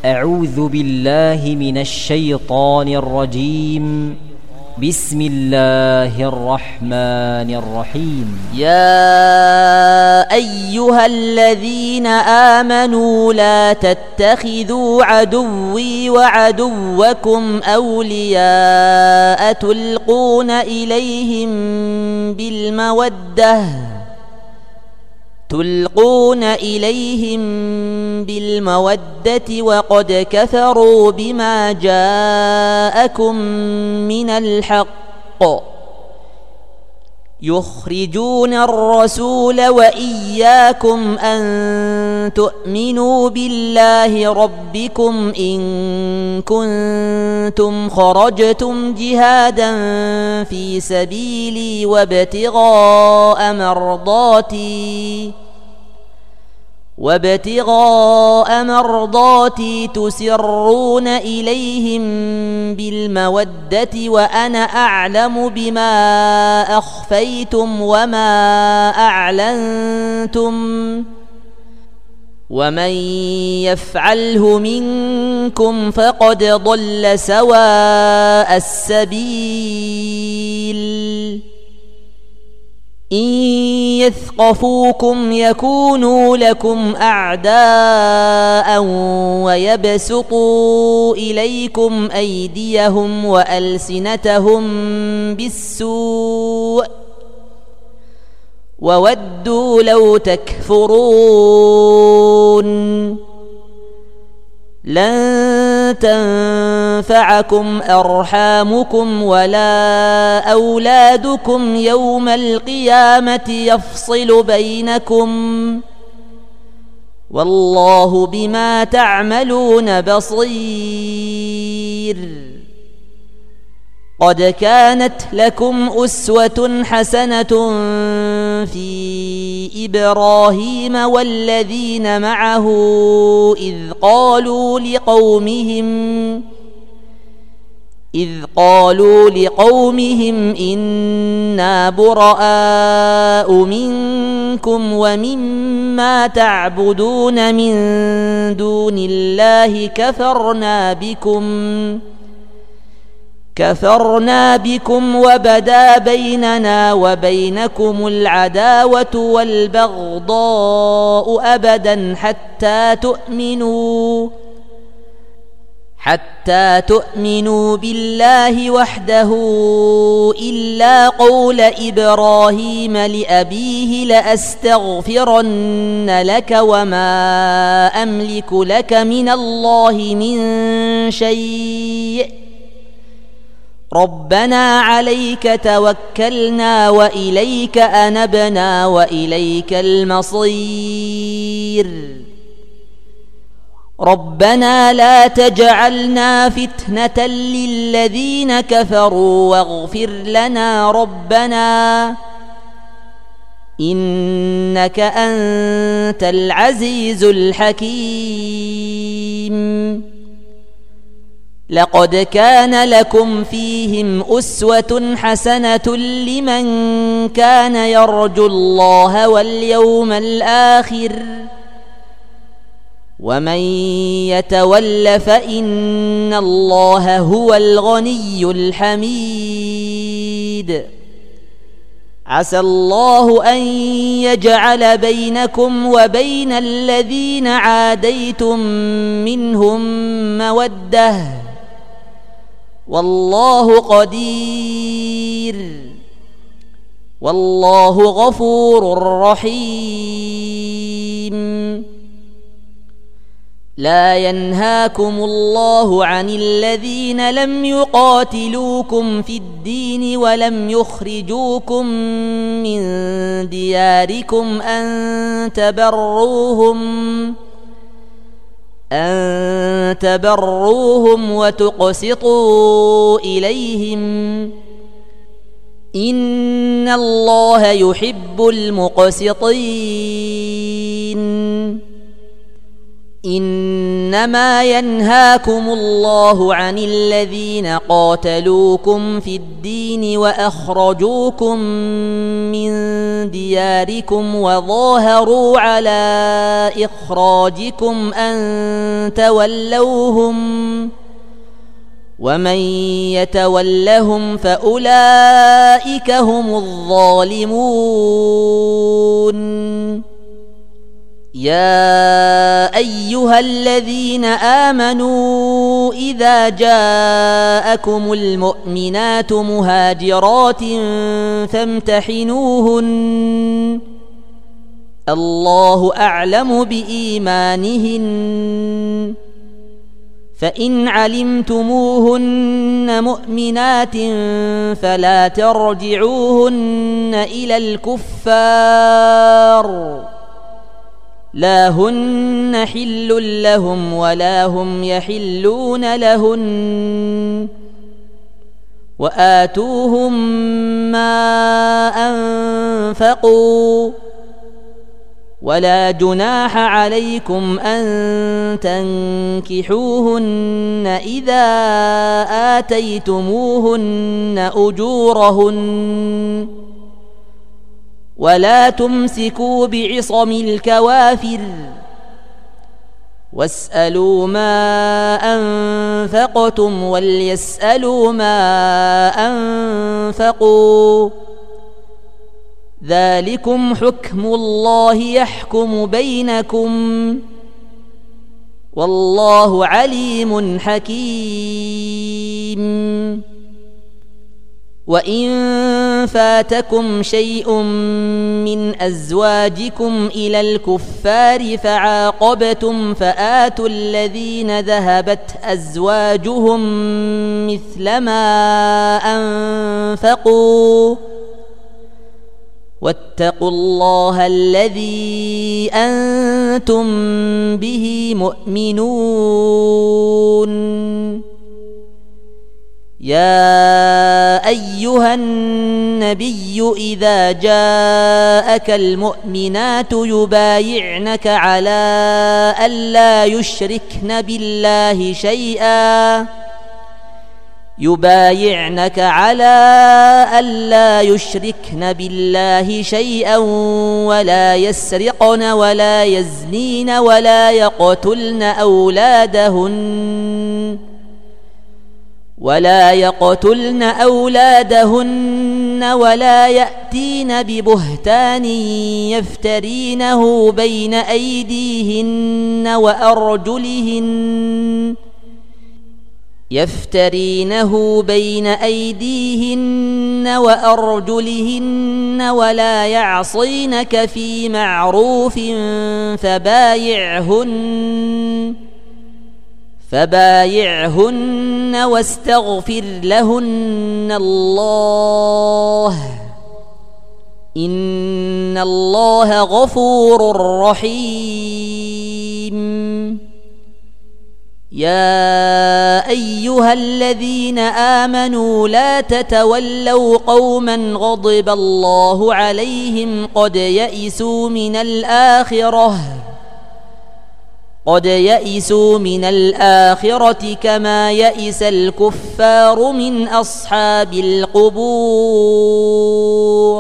أعوذ بالله من الشيطان الرجيم. بسم الله الرحمن الرحيم. يا أيها الذين آمنوا لا تتخذوا عدوي وعدوكم أولياء تلقون إليهم بالمودة وقد كفروا بما جاءكم من الحق يخرجون الرسول وإياكم أن تؤمنوا بالله ربكم إن كنتم خرجتم جهادا في سبيلي وابتغاء مرضاتي تسرون إليهم بالمودة وأنا أعلم بما أخفيتم وما أعلنتم ومن يفعله منكم فقد ضل سواء السبيل. إن يثقفوكم يكونوا لكم أعداء ويبسطوا إليكم أيديهم وألسنتهم بالسوء وودوا لو تكفرون. لن تنفعكم أرحامكم ولا أولادكم يوم القيامة يفصل بينكم والله بما تعملون بصير. قد كانت لكم أسوة حسنة في إبراهيم والذين معه إذ قالوا لقومهم إنا براء منكم ومما تعبدون من دون الله كفرنا بكم وبدا بيننا وبينكم العداوة والبغضاء أبدا حتى تؤمنوا بالله وحده إلا قول إبراهيم لأبيه لأستغفرن لك وما أملك لك من الله من شيء ربنا عليك توكلنا وإليك أنبنا وإليك المصير. ربنا لا تجعلنا فتنة للذين كفروا واغفر لنا ربنا إنك أنت العزيز الحكيم. لقد كان لكم فيهم أسوة حسنة لمن كان يرجو الله واليوم الآخر ومن يتول فإن الله هو الغني الحميد. عسى الله أن يجعل بينكم وبين الذين عاديتم منهم مودة والله قدير والله غفور رحيم. لا ينهاكم الله عن الذين لم يقاتلوكم في الدين ولم يخرجوكم من دياركم أن تبروهم وتقسطوا إليهم إن الله يحب المقسطين. إنما ينهاكم الله عن الذين قاتلوكم في الدين وأخرجوكم من دياركم وظاهروا على إخراجكم أن تولوهم ومن يتولهم فأولئك هم الظالمون يا أيها الذين آمنوا إذا جاءكم المؤمنات مهاجرات فامتحنوهن الله أعلم بإيمانهن فإن علمتموهن مؤمنات فلا ترجعوهن إلى الكفار لا هن حل لهم ولا هم يحلون لهن وآتوهم ما أنفقوا ولا جناح عليكم أن تنكحوهن إذا آتيتموهن أجورهن ولا تمسكوا بعصم الكوافر واسألوا ما أنفقتم وليسألوا ما أنفقوا ذلكم حكم الله يحكم بينكم والله عليم حكيم وإن فاتكم شيء من أزواجكم إلى الكفار فعاقبتم فآتوا الذين ذهبت أزواجهم مثل ما أنفقوا واتقوا الله الذي أنتم به مؤمنون يا أيها النبي إذا جاءك المؤمنات يبايعنك على ألا يشركن بالله شيئا ولا يسرقن ولا يزنين ولا يقتلن أولادهن ولا يأتين ببهتان يفترينه بين أيديهن وأرجلهن ولا يعصينك في معروف فبايعهن واستغفر لهن الله إن الله غفور رحيم يا أيها الذين آمنوا لا تتولوا قوما غضب الله عليهم قد يئسوا من الآخرة كما يئس الكفار من أصحاب القبور